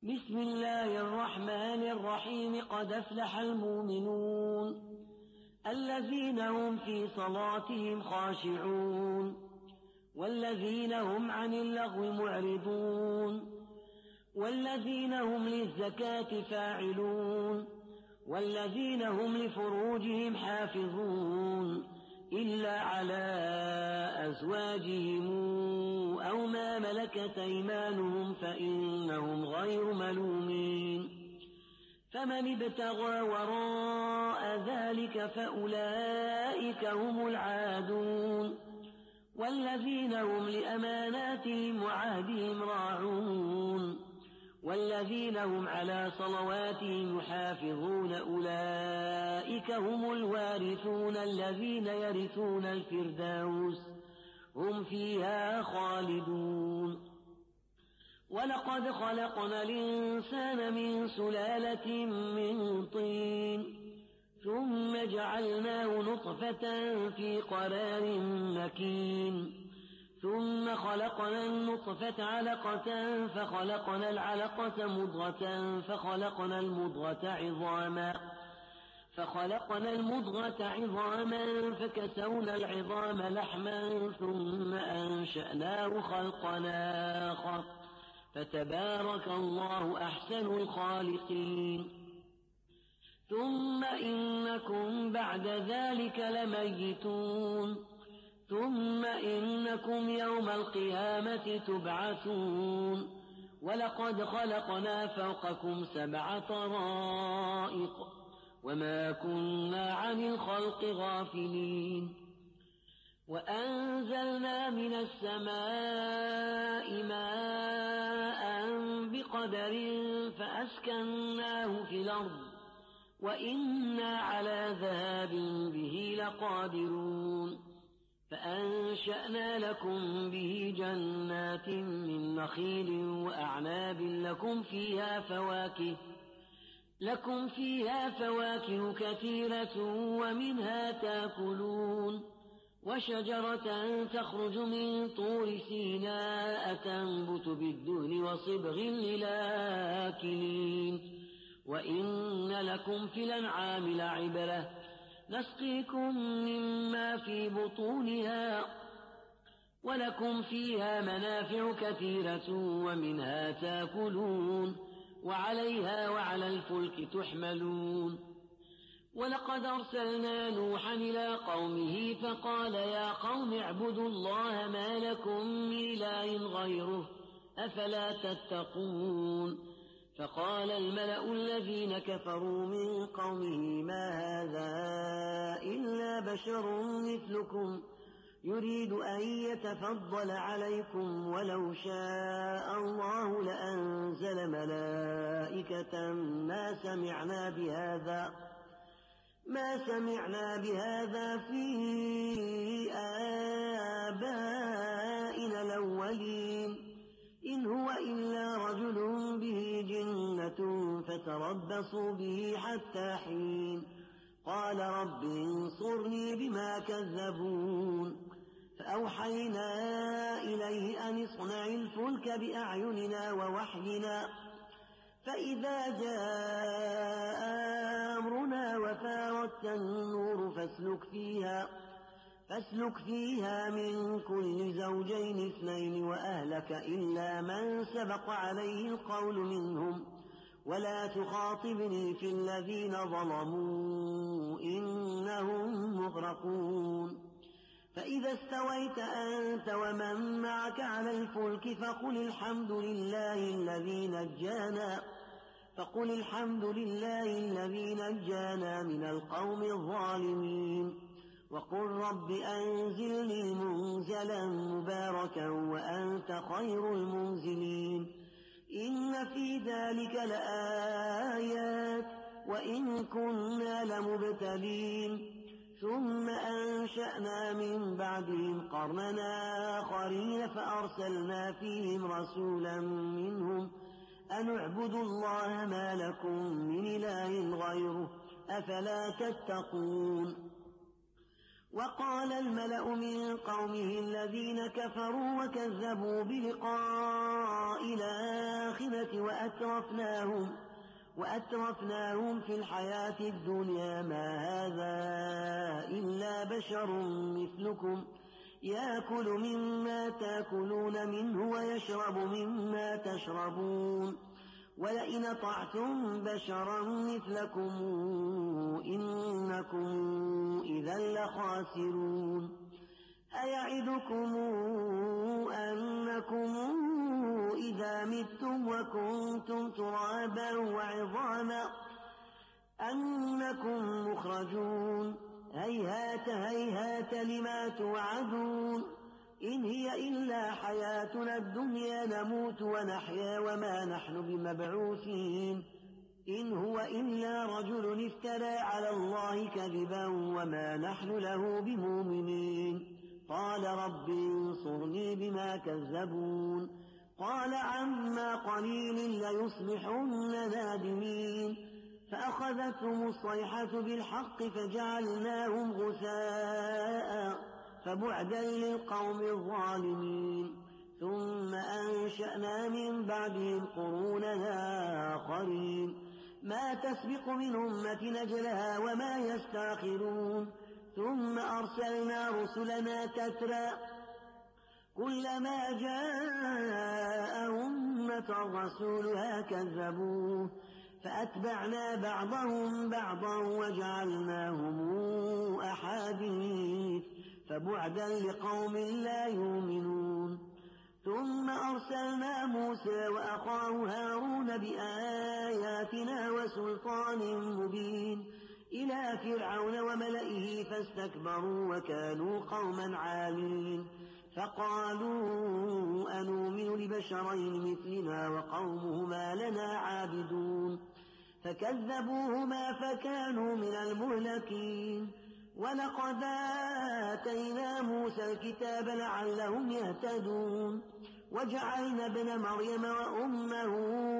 بسم الله الرحمن الرحيم. قد أفلح المؤمنون الذين هم في صلاتهم خاشعون والذين هم عن اللغو معرضون والذين هم للزكاة فاعلون والذين هم لفروجهم حافظون إلا على أزواجهم أو ما ملكت أيمانهم فإنهم غير ملومين. فمن ابتغى وراء ذلك فأولئك هم العادون والذين هم لأماناتهم وعهدهم راعون والذين هم على صلواتهم يحافظون أولئك هم الوارثون الذين يرثون الفردوس هم فيها خالدون. ولقد خلقنا الإنسان من سلالة من طين ثم جعلناه نطفة في قرار مكين ثم خلقنا النطفة علقة فخلقنا العلقة مضغة فخلقنا المضغة عظاما فكسونا العظام لحما ثم أنشأناه خلقا آخر فتبارك الله أحسن الخالقين. ثم إنكم بعد ذلك لميتون ثم إنكم يوم القيامة تبعثون. ولقد خلقنا فوقكم 7 طرائق وما كنا عن الخلق غافلين. وأنزلنا من السماء ماء بقدر فأسكناه في الأرض وإنا على ذهاب به لقادرون. فأنشأنا لكم به جنات من نخيل وأعناب لكم فيها فواكه كثيرة ومنها تأكلون. وشجرة تخرج من طور سيناء تنبت بالدهن وصبغ للآكلين. وإن لكم في الأنعام لعبرة نسقيكم مما في بطونها ولكم فيها منافع كثيرة ومنها تأكلون وعليها وعلى الفلك تحملون. ولقد أرسلنا نوحا إلى قومه فقال يا قوم اعبدوا الله ما لكم من إله غيره أفلا تتقون. فقال الملأ الذين كفروا من قومه ما هذا إلا بشر مثلكم يريد أن يتفضل عليكم ولو شاء الله لأنزل ملائكة ما سمعنا بهذا في آبائنا الأولين إن هو إلا رجل به جنة فتربصوا به حتى حين. قال رب انصرني بما كذبون. فأوحينا إليه أن اصنع الفلك بأعيننا ووحينا فإذا جاء أمرنا وفارت النور فاسلك فيها من كل زوجين 2 وأهلك إلا من سبق عليه القول منهم ولا تخاطبني في الذين ظلموا إنهم مغرقون. فإذا استويت أنت ومن معك على الفلك فقل الحمد لله الذي نجانا من القوم الظالمين. وقل رب أنزلني منزلا مباركا وأنت خير المنزلين. إن في ذلك لآيات وإن كنا لمبتلين. ثم أنشأنا من بعدهم قرننا آخرين فأرسلنا فيهم رسولا منهم أن اعبدوا الله ما لكم من إله غيره أفلا تتقون. وقال الملأ من قومه الذين كفروا وكذبوا بلقاء إلى الآخرة وأترفناهم في الحياة الدنيا ما هذا إلا بشر مثلكم يأكل مما تأكلون منه ويشرب مما تشربون ولئن أطعتم بشرا مثلكم إنكم إذا لخاسرون أيعدكم أنكم إذا متم وكنتم ترابا وعظاما أنكم مخرجون هيهات هيهات لما توعدون إن هي إلا حياتنا الدنيا نموت ونحيا وما نحن بمبعوثين إن هو إلا رجل افترى على الله كذبا وما نحن له بمؤمنين قال رب انصرني بما كذبون قال عما قليل ليصبحن نادمين فأخذتهم الصيحة بالحق فجعلناهم غثاء فبعدا للقوم الظالمين ثم أنشأنا من بعدهم قرونا آخرين ما تسبق من أمة أجلها وما يستأخرون ثم أرسلنا رسلنا تترى كلما جاء أمة رسولها كذبوه فأتبعنا بعضهم بعضا وجعلناهم أحاديث فبعدا لقوم لا يؤمنون ثم أرسلنا موسى وأخاه هارون بآياتنا وسلطان مبين إلى فرعون وملئه فاستكبروا وكانوا قوما عالين فقالوا أنؤمن لبشرين مثلنا وقومهما لنا عابدون فكذبوهما فكانوا من المهلكين ولقد آتينا موسى الكتاب لعلهم يهتدون وجعلنا ابن مريم وأمه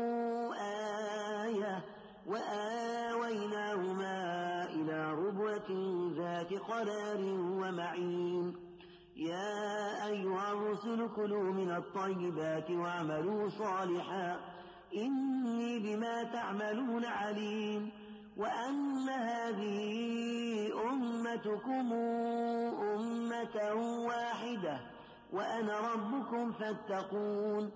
آية وآويناهما إلى ربوة ذات قرار ومعين يا أيها الرسل كلوا من الطيبات واعملوا صالحا إني بما تعملون عليم وأن هذه أمتكم أمة واحدة وأنا ربكم فاتقون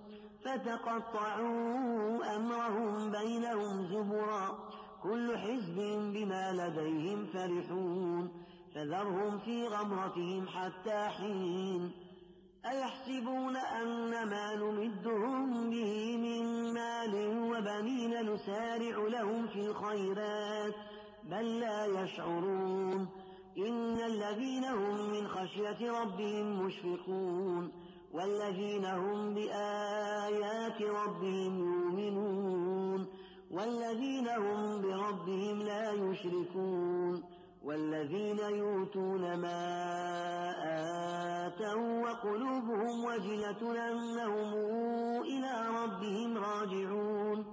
فتقطعوا أمرهم بينهم زبرا كل حزب بما لديهم فرحون فذرهم في غمرتهم حتى حين أيحسبون أن ما نمدهم به من مال وبنين نسارع لهم في الخيرات بل لا يشعرون إن الذين هم من خشية ربهم مشفقون والذين هم بآيات ربهم يؤمنون والذين هم بربهم لا يشركون والذين يؤتون ما آتوا وقلوبهم وجلة أنهم إلى ربهم راجعون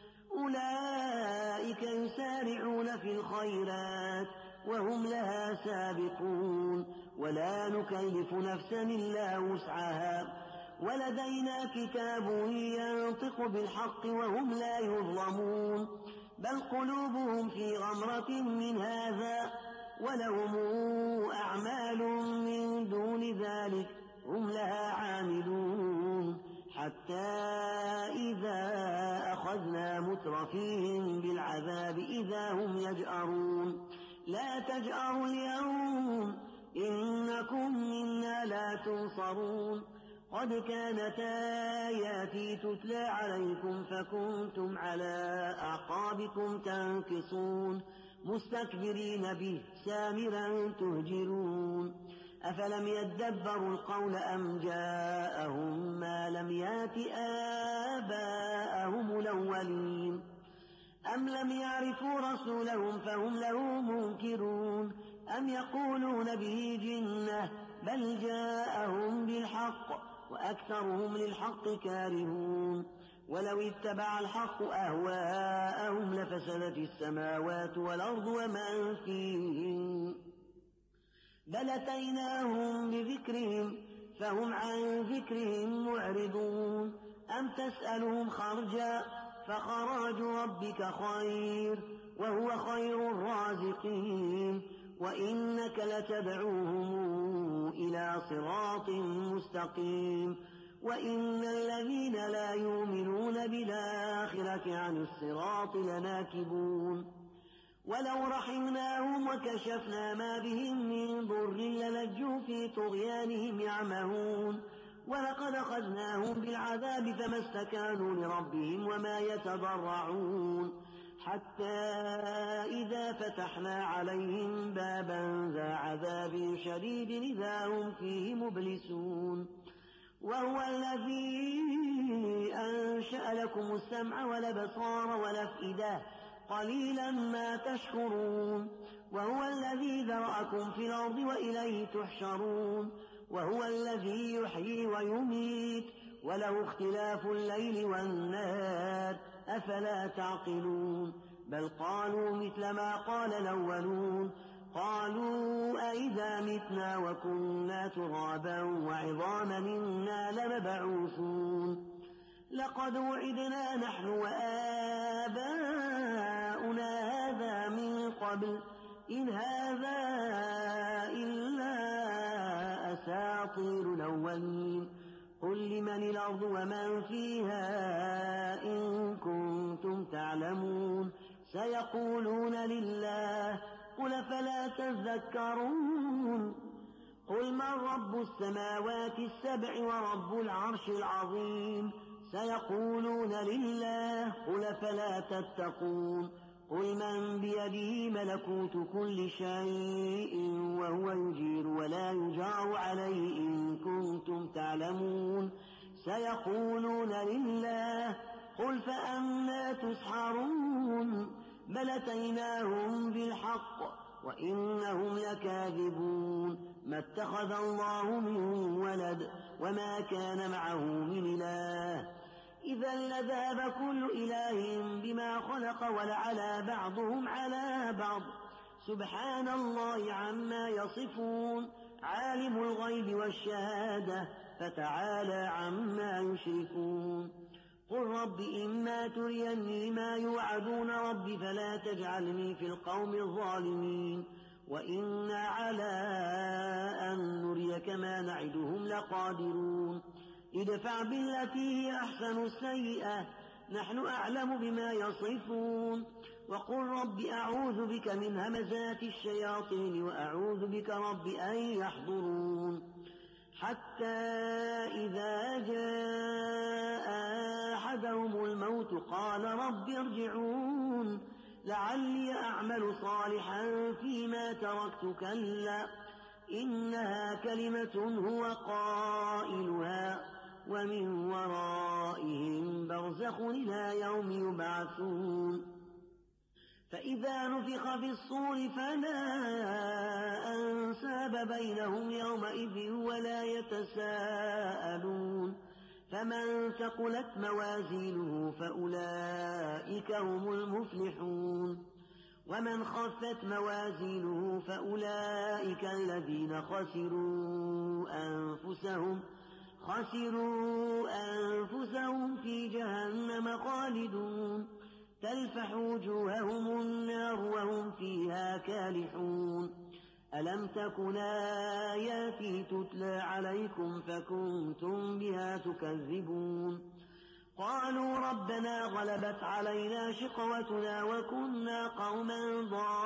أولئك يسارعون في الخيرات وهم لها سابقون ولا نكلف نفسا إلا وسعها ولدينا كتاب ينطق بالحق وهم لا يظلمون بل قلوبهم في غمرة من هذا ولهم أعمال من دون ذلك هم لها عاملون حتى إذا أخذنا مترفيهم بالعذاب إذا هم يجأرون لا تجأروا اليوم إنكم منا لا تنصرون قد كانت آياتي تتلى عليكم فكنتم على أعقابكم تنكصون مستكبرين به سامرا تهجرون أفلم يدبروا القول أم جاءهم ما لم يات آباءهم الأولين أم لم يعرفوا رسولهم فهم له منكرون أم يقولون به جنة بل جاءهم بالحق وأكثرهم للحق كارهون ولو اتبع الحق أهواءهم لفسدت السماوات والأرض ومن فيهن بل أتيناهم بذكرهم فهم عن ذكرهم معرضون أم تسألهم خرجا فخراج ربك خير وهو خير الرازقين وإنك لتدعوهم إلى صراط مستقيم وإن الذين لا يؤمنون بالآخرة عن الصراط لناكبون ولو رحمناهم وكشفنا ما بهم من ضر للجوا في طغيانهم يعمهون ولقد أخذناهم بالعذاب فما استكانوا لربهم وما يتضرعون حتى إذا فتحنا عليهم بابا ذا عذاب شديد إذا هم فيه مبلسون وهو الذي أنشأ لكم السمع والأبصار والأفئدة قليلا ما تشكرون وهو الذي ذرأكم في الأرض وإليه تحشرون وهو الذي يحيي ويميت وله اختلاف الليل والنهار أفلا تعقلون بل قالوا مثل ما قال الأولون قالوا أئذا متنا وكنا ترابا وعظاما إنا لمبعوثون لقد وعدنا نحن وآباؤنا هذا من قبل إن هذا إلا أساطير الأولين قل لمن الأرض ومن فيها إن كنتم تعلمون سيقولون لله قل فلا تذكرون قل من رب السماوات السبع ورب العرش العظيم سيقولون لله قل فلا تتقون قل من بيده ملكوت كل شيء وهو يجير ولا يجار عليه إن كنتم تعلمون سيقولون لله قل فأنى تسحرون بل أتيناهم بالحق وإنهم لكاذبون ما اتخذ الله من ولد وما كان معه من إله إذا لذهب كل إله بما خلق ولعلى بعضهم على بعض سبحان الله عما يصفون عالم الغيب والشهادة فتعالى عما يشركون قل رب إما تريني ما يوعدون رب فلا تجعلني في القوم الظالمين وإنا على أن نريك ما نعدهم لقادرون ادفع بالتي هي أحسن السيئة نحن أعلم بما يصفون وقل رب أعوذ بك من همزات الشياطين وأعوذ بك رب أن يحضرون حتى إذا جاء أحدهم الموت قال رب ارجعون لعلي أعمل صالحا فيما تركت كلا إنها كلمة هو قائلها ومن ورائهم برزخ إلى يوم يبعثون فإذا نفخ في الصور فلا أنساب بينهم يومئذ ولا يتساءلون فمن ثقلت موازينه فأولئك هم المفلحون ومن خفت موازينه فأولئك الذين خسروا أنفسهم في جهنم خالدون تلفح وجوههم النار وهم فيها كالحون ألم تكن آياتي تتلى عليكم فكنتم بها تكذبون قالوا ربنا غلبت علينا شقوتنا وكنا قوما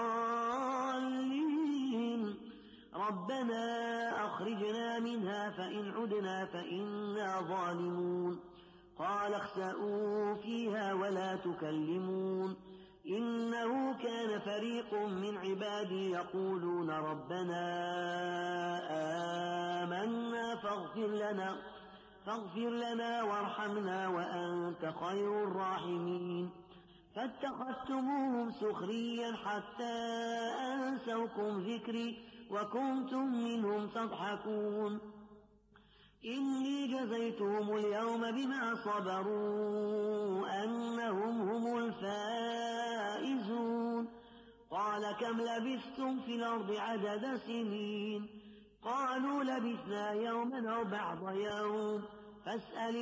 ضالين ربنا أخرجنا منها فإن عدنا فإنا ظالمون قال اخسئوا فيها ولا تكلمون إنه كان فريق من عبادي يقولون ربنا آمنا فاغفر لنا وارحمنا وأنت خير الراحمين فاتخذتموهم سخريا حتى أنسوكم ذكري وكنتم منهم تضحكون إني جزيتهم اليوم بما صبروا أنهم هم الفائزون قال كم لبثتم في الأرض عدد سنين قالوا لبثنا يوما أو بعض يوم فاسأل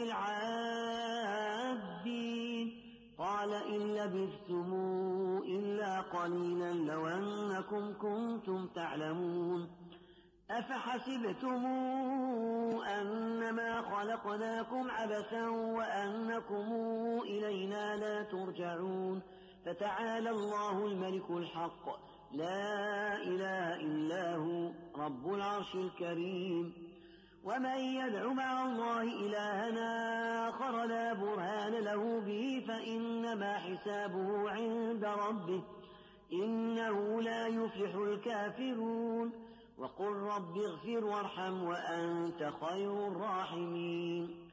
العادين قال إن لبثتم إلا قليلا لو أنكم كنتم تعلمون أفحسبتم أنما خلقناكم عبثا وأنكم إلينا لا ترجعون فتعالى الله الملك الحق لا إله إلا هو رب العرش الكريم ومن يدع مع الله إلها آخر لا برهان له به فإنما حسابه عند ربه إنه لا يفلح الكافرون وقل رب اغفر وارحم وأنت خير الراحمين